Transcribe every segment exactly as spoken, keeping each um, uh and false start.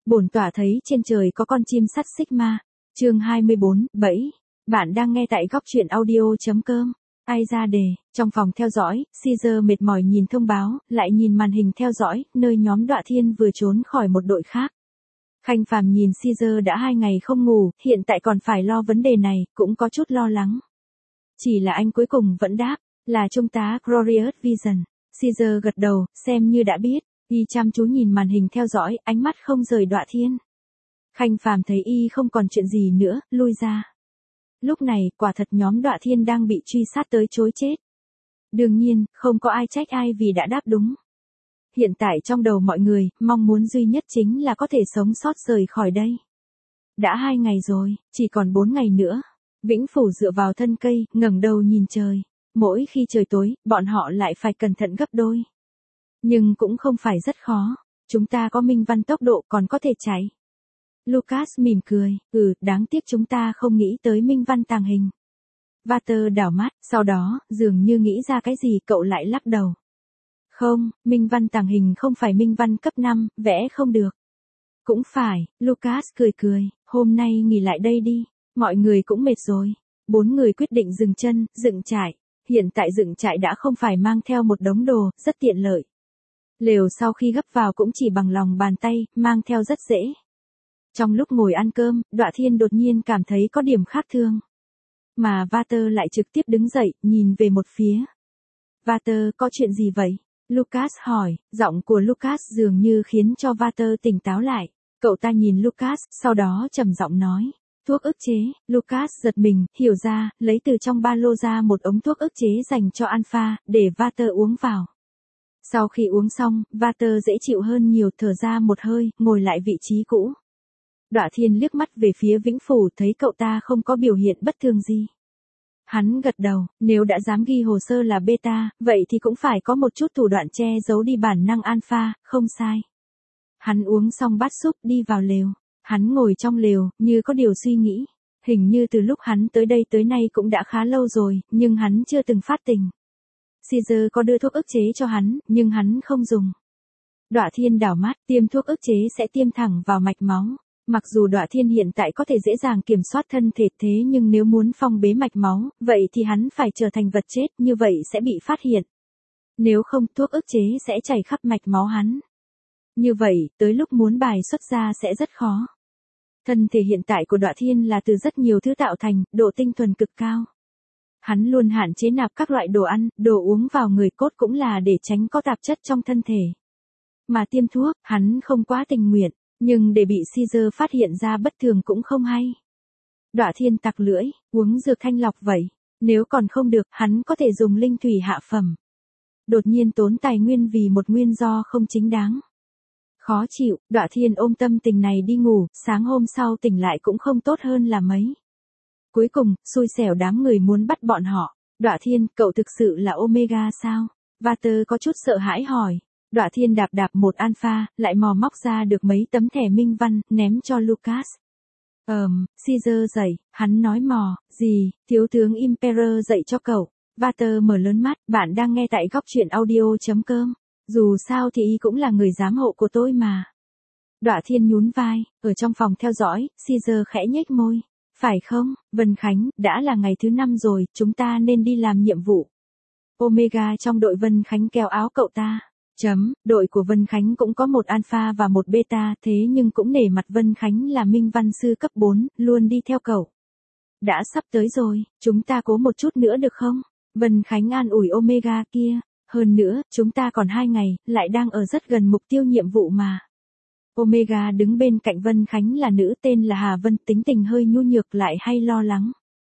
Bổn tọa thấy trên trời có con chim sắt Sigma. Chương hai mươi bốn, bẫy. Bạn đang nghe tại góc truyện audio chấm com. Ai ra đề, trong phòng theo dõi, Caesar mệt mỏi nhìn thông báo, lại nhìn màn hình theo dõi, nơi nhóm Đọa Thiên vừa trốn khỏi một đội khác. Khanh Phàm nhìn Caesar đã hai ngày không ngủ, hiện tại còn phải lo vấn đề này, cũng có chút lo lắng. Chỉ là anh cuối cùng vẫn đáp, là trung tá Glorious Vision. Caesar gật đầu, xem như đã biết, y chăm chú nhìn màn hình theo dõi, ánh mắt không rời Đọa Thiên. Khanh Phàm thấy y không còn chuyện gì nữa, lui ra. Lúc này, quả thật nhóm Đọa Thiên đang bị truy sát tới chối chết. Đương nhiên, không có ai trách ai vì đã đáp đúng. Hiện tại trong đầu mọi người, mong muốn duy nhất chính là có thể sống sót rời khỏi đây. Đã hai ngày rồi, chỉ còn bốn ngày nữa. Vĩnh Phủ dựa vào thân cây, ngẩng đầu nhìn trời. Mỗi khi trời tối, bọn họ lại phải cẩn thận gấp đôi. Nhưng cũng không phải rất khó. Chúng ta có minh văn tốc độ còn có thể chạy. Lucas mỉm cười, ừ, đáng tiếc chúng ta không nghĩ tới minh văn tàng hình. Vater đảo mắt, sau đó, dường như nghĩ ra cái gì cậu lại lắc đầu. Không, minh văn tàng hình không phải minh văn cấp năm, vẽ không được. Cũng phải, Lucas cười cười, hôm nay nghỉ lại đây đi, mọi người cũng mệt rồi. Bốn người quyết định dừng chân, dựng trại. Hiện tại dựng trại đã không phải mang theo một đống đồ, rất tiện lợi. Lều sau khi gấp vào cũng chỉ bằng lòng bàn tay, mang theo rất dễ. Trong lúc ngồi ăn cơm, Đọa Thiên đột nhiên cảm thấy có điểm khác thường. Mà Vater lại trực tiếp đứng dậy, nhìn về một phía. Vater, có chuyện gì vậy? Lucas hỏi, giọng của Lucas dường như khiến cho Vater tỉnh táo lại. Cậu ta nhìn Lucas, sau đó trầm giọng nói. Thuốc ức chế, Lucas giật mình, hiểu ra, lấy từ trong ba lô ra một ống thuốc ức chế dành cho Alpha, để Vater uống vào. Sau khi uống xong, Vater dễ chịu hơn nhiều, thở ra một hơi, ngồi lại vị trí cũ. Đọa Thiên liếc mắt về phía Vĩnh Phủ, thấy cậu ta không có biểu hiện bất thường gì. Hắn gật đầu, nếu đã dám ghi hồ sơ là beta, vậy thì cũng phải có một chút thủ đoạn che giấu đi bản năng alpha, không sai. Hắn uống xong bát súp, đi vào lều. Hắn ngồi trong lều, như có điều suy nghĩ. Hình như từ lúc hắn tới đây tới nay cũng đã khá lâu rồi, nhưng hắn chưa từng phát tình. Caesar có đưa thuốc ức chế cho hắn, nhưng hắn không dùng. Đọa Thiên đảo mắt, tiêm thuốc ức chế sẽ tiêm thẳng vào mạch máu. Mặc dù Đọa Thiên hiện tại có thể dễ dàng kiểm soát thân thể thế nhưng nếu muốn phong bế mạch máu, vậy thì hắn phải trở thành vật chết, như vậy sẽ bị phát hiện. Nếu không, thuốc ức chế sẽ chảy khắp mạch máu hắn. Như vậy, tới lúc muốn bài xuất ra sẽ rất khó. Thân thể hiện tại của Đọa Thiên là từ rất nhiều thứ tạo thành, độ tinh thuần cực cao. Hắn luôn hạn chế nạp các loại đồ ăn, đồ uống vào người, cốt cũng là để tránh có tạp chất trong thân thể. Mà tiêm thuốc, hắn không quá tình nguyện, nhưng để bị Caesar phát hiện ra bất thường cũng không hay. Đọa Thiên tặc lưỡi, uống dược thanh lọc vậy. Nếu còn không được, hắn có thể dùng linh thủy hạ phẩm. Đột nhiên tốn tài nguyên vì một nguyên do không chính đáng. Khó chịu, Đọa Thiên ôm tâm tình này đi ngủ, sáng hôm sau tỉnh lại cũng không tốt hơn là mấy. Cuối cùng, xui xẻo đám người muốn bắt bọn họ. Đọa Thiên, cậu thực sự là Omega sao? Vater có chút sợ hãi hỏi. Đọa Thiên đạp đạp một alpha, lại mò móc ra được mấy tấm thẻ minh văn, ném cho Lucas. Ờm, Caesar dậy, hắn nói mò, gì, thiếu tướng Imperor dạy cho cậu. Vater mở lớn mắt, bạn đang nghe tại góc truyện audio chấm com. Dù sao thì y cũng là người giám hộ của tôi mà. Đọa Thiên nhún vai, ở trong phòng theo dõi, Caesar khẽ nhếch môi. Phải không, Vân Khánh, đã là ngày thứ năm rồi, chúng ta nên đi làm nhiệm vụ. Omega trong đội Vân Khánh kéo áo cậu ta. Chấm, đội của Vân Khánh cũng có một alpha và một beta, thế nhưng cũng nể mặt Vân Khánh là minh văn sư cấp bốn, luôn đi theo cậu. Đã sắp tới rồi, chúng ta cố một chút nữa được không? Vân Khánh an ủi Omega kia. Hơn nữa, chúng ta còn hai ngày, lại đang ở rất gần mục tiêu nhiệm vụ mà. Omega đứng bên cạnh Vân Khánh là nữ tên là Hà Vân, tính tình hơi nhu nhược lại hay lo lắng.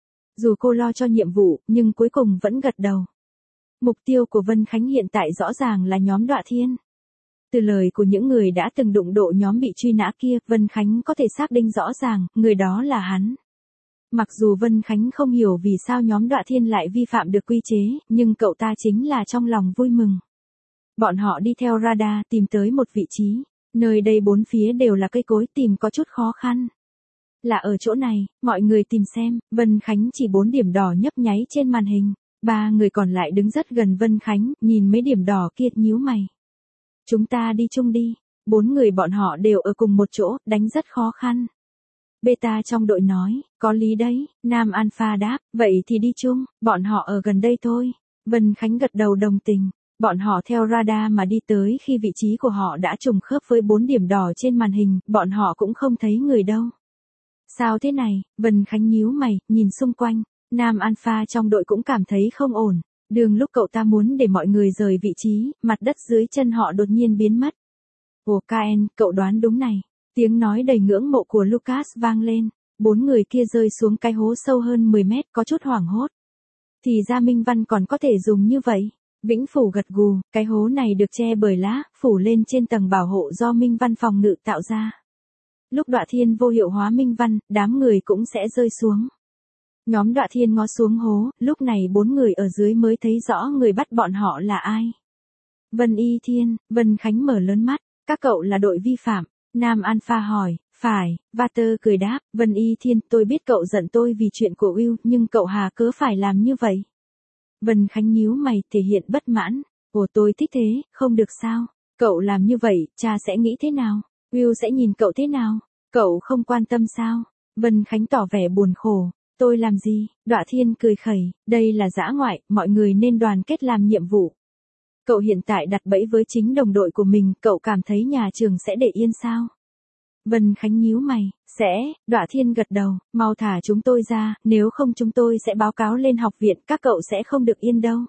Dù cô lo cho nhiệm vụ, nhưng cuối cùng vẫn gật đầu. Mục tiêu của Vân Khánh hiện tại rõ ràng là nhóm Đọa Thiên. Từ lời của những người đã từng đụng độ nhóm bị truy nã kia, Vân Khánh có thể xác định rõ ràng, người đó là hắn. Mặc dù Vân Khánh không hiểu vì sao nhóm Đọa Thiên lại vi phạm được quy chế, nhưng cậu ta chính là trong lòng vui mừng. Bọn họ đi theo radar tìm tới một vị trí, nơi đây bốn phía đều là cây cối, tìm có chút khó khăn. Là ở chỗ này, mọi người tìm xem, Vân Khánh chỉ bốn điểm đỏ nhấp nháy trên màn hình. Ba người còn lại đứng rất gần Vân Khánh, nhìn mấy điểm đỏ kia nhíu mày. Chúng ta đi chung đi. bốn người bọn họ đều ở cùng một chỗ, đánh rất khó khăn. Beta trong đội nói, có lý đấy, Nam Alpha đáp, vậy thì đi chung, bọn họ ở gần đây thôi. Vân Khánh gật đầu đồng tình, bọn họ theo radar mà đi tới khi vị trí của họ đã trùng khớp với bốn điểm đỏ trên màn hình, bọn họ cũng không thấy người đâu. Sao thế này, Vân Khánh nhíu mày, nhìn xung quanh, Nam Alpha trong đội cũng cảm thấy không ổn. Đường lúc cậu ta muốn để mọi người rời vị trí, mặt đất dưới chân họ đột nhiên biến mất. Ồ Caen, cậu đoán đúng này. Tiếng nói đầy ngưỡng mộ của Lucas vang lên, bốn người kia rơi xuống cái hố sâu hơn mười mét, có chút hoảng hốt. Thì ra Minh Văn còn có thể dùng như vậy. Vĩnh Phủ gật gù, cái hố này được che bởi lá, phủ lên trên tầng bảo hộ do Minh Văn phòng ngự tạo ra. Lúc Đọa Thiên vô hiệu hóa Minh Văn, đám người cũng sẽ rơi xuống. Nhóm Đọa Thiên ngó xuống hố, lúc này bốn người ở dưới mới thấy rõ người bắt bọn họ là ai. Vân Y Thiên, Vân Khánh mở lớn mắt, các cậu là đội vi phạm. Nam Alpha hỏi, phải, Vater cười đáp, Vân Y Thiên, tôi biết cậu giận tôi vì chuyện của Will, nhưng cậu hà cớ phải làm như vậy. Vân Khánh nhíu mày, thể hiện bất mãn, ồ tôi thích thế, không được sao, cậu làm như vậy, cha sẽ nghĩ thế nào, Will sẽ nhìn cậu thế nào, cậu không quan tâm sao, Vân Khánh tỏ vẻ buồn khổ, tôi làm gì, Đọa Thiên cười khẩy, đây là dã ngoại, mọi người nên đoàn kết làm nhiệm vụ. Cậu hiện tại đặt bẫy với chính đồng đội của mình, cậu cảm thấy nhà trường sẽ để yên sao? Vân Khánh nhíu mày, sẽ, Đọa Thiên gật đầu, mau thả chúng tôi ra, nếu không chúng tôi sẽ báo cáo lên học viện, các cậu sẽ không được yên đâu.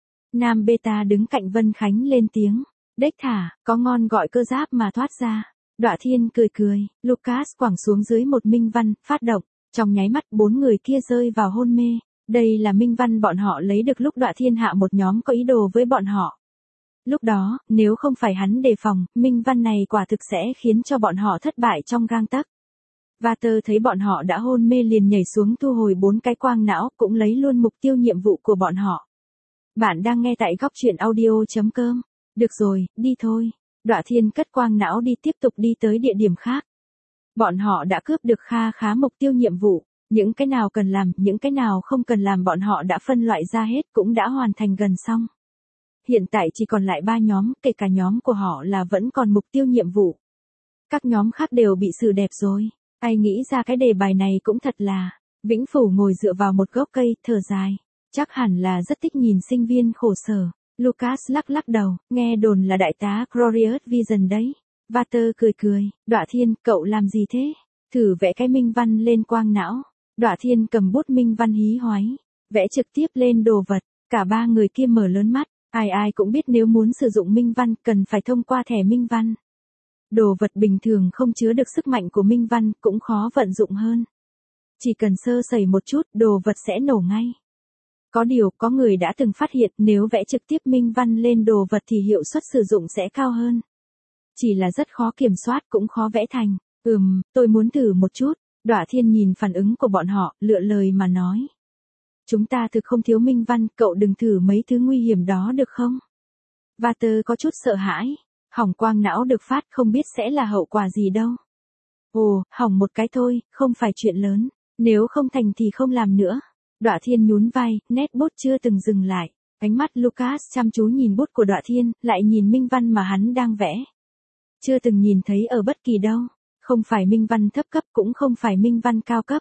Nam Beta đứng cạnh Vân Khánh lên tiếng, đếch thả, có ngon gọi cơ giáp mà thoát ra. Đọa Thiên cười cười, Lucas quẳng xuống dưới một minh văn, phát động, trong nháy mắt bốn người kia rơi vào hôn mê. Đây là minh văn bọn họ lấy được lúc Đọa Thiên hạ một nhóm có ý đồ với bọn họ. Lúc đó, nếu không phải hắn đề phòng, minh văn này quả thực sẽ khiến cho bọn họ thất bại trong gang tấc. Vater thấy bọn họ đã hôn mê liền nhảy xuống thu hồi bốn cái quang não, cũng lấy luôn mục tiêu nhiệm vụ của bọn họ. Bạn đang nghe tại góc truyện audio chấm com. Được rồi, đi thôi. Đọa Thiên cất quang não đi tiếp tục đi tới địa điểm khác. Bọn họ đã cướp được kha khá mục tiêu nhiệm vụ. Những cái nào cần làm, những cái nào không cần làm bọn họ đã phân loại ra hết, cũng đã hoàn thành gần xong. Hiện tại chỉ còn lại ba nhóm, kể cả nhóm của họ là vẫn còn mục tiêu nhiệm vụ. Các nhóm khác đều bị xử đẹp rồi. Ai nghĩ ra cái đề bài này cũng thật là. Vĩnh Phủ ngồi dựa vào một gốc cây, thở dài. Chắc hẳn là rất thích nhìn sinh viên khổ sở. Lucas lắc lắc đầu, nghe đồn là đại tá Glorious Vision đấy. Vater cười cười, Đọa Thiên, cậu làm gì thế? Thử vẽ cái minh văn lên quang não. Đọa Thiên cầm bút minh văn hí hoáy, vẽ trực tiếp lên đồ vật. Cả ba người kia mở lớn mắt. Ai ai cũng biết nếu muốn sử dụng minh văn cần phải thông qua thẻ minh văn. Đồ vật bình thường không chứa được sức mạnh của minh văn cũng khó vận dụng hơn. Chỉ cần sơ sẩy một chút đồ vật sẽ nổ ngay. Có điều có người đã từng phát hiện nếu vẽ trực tiếp minh văn lên đồ vật thì hiệu suất sử dụng sẽ cao hơn. Chỉ là rất khó kiểm soát cũng khó vẽ thành. Ừm, tôi muốn thử một chút. Đọa Thiên nhìn phản ứng của bọn họ, lựa lời mà nói. Chúng ta thực không thiếu minh văn, cậu đừng thử mấy thứ nguy hiểm đó được không? Vater có chút sợ hãi. Hỏng quang não được phát không biết sẽ là hậu quả gì đâu. Ồ, hỏng một cái thôi, không phải chuyện lớn. Nếu không thành thì không làm nữa. Đọa Thiên nhún vai, nét bút chưa từng dừng lại. Ánh mắt Lucas chăm chú nhìn bút của Đọa Thiên, lại nhìn minh văn mà hắn đang vẽ. Chưa từng nhìn thấy ở bất kỳ đâu. Không phải minh văn thấp cấp cũng không phải minh văn cao cấp.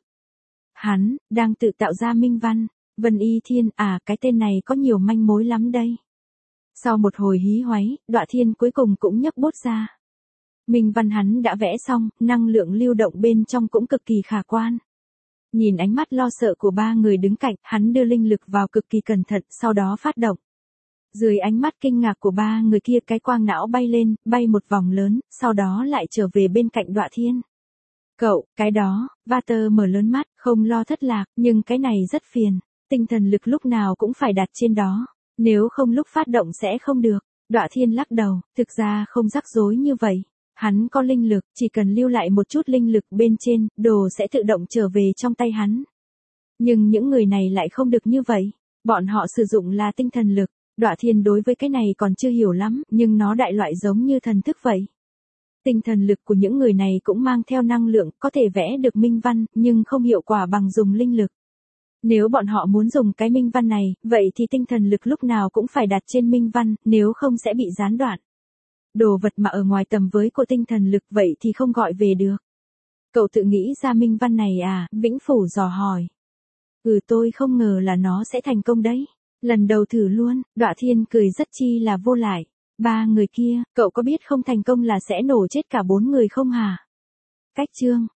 Hắn, đang tự tạo ra minh văn. Vân Y Thiên, à, cái tên này có nhiều manh mối lắm đây. Sau một hồi hí hoáy, Đọa Thiên cuối cùng cũng nhấc bút ra. Minh văn hắn đã vẽ xong, năng lượng lưu động bên trong cũng cực kỳ khả quan. Nhìn ánh mắt lo sợ của ba người đứng cạnh, hắn đưa linh lực vào cực kỳ cẩn thận, sau đó phát động. Dưới ánh mắt kinh ngạc của ba người kia cái quang não bay lên, bay một vòng lớn, sau đó lại trở về bên cạnh Đọa Thiên. Cậu, cái đó, Vater mở lớn mắt, không lo thất lạc, nhưng cái này rất phiền. Tinh thần lực lúc nào cũng phải đặt trên đó. Nếu không lúc phát động sẽ không được. Đọa Thiên lắc đầu, thực ra không rắc rối như vậy. Hắn có linh lực, chỉ cần lưu lại một chút linh lực bên trên, đồ sẽ tự động trở về trong tay hắn. Nhưng những người này lại không được như vậy. Bọn họ sử dụng là tinh thần lực. Đọa Thiên đối với cái này còn chưa hiểu lắm, nhưng nó đại loại giống như thần thức vậy. Tinh thần lực của những người này cũng mang theo năng lượng, có thể vẽ được minh văn, nhưng không hiệu quả bằng dùng linh lực. Nếu bọn họ muốn dùng cái minh văn này, vậy thì tinh thần lực lúc nào cũng phải đặt trên minh văn, nếu không sẽ bị gián đoạn. Đồ vật mà ở ngoài tầm với của tinh thần lực vậy thì không gọi về được. Cậu tự nghĩ ra minh văn này à? Vĩnh Phủ dò hỏi. Ừ, tôi không ngờ là nó sẽ thành công đấy. Lần đầu thử luôn. Đọa Thiên cười rất chi là vô lại. Ba người kia, cậu có biết không thành công là sẽ nổ chết cả bốn người không hả? Cách chương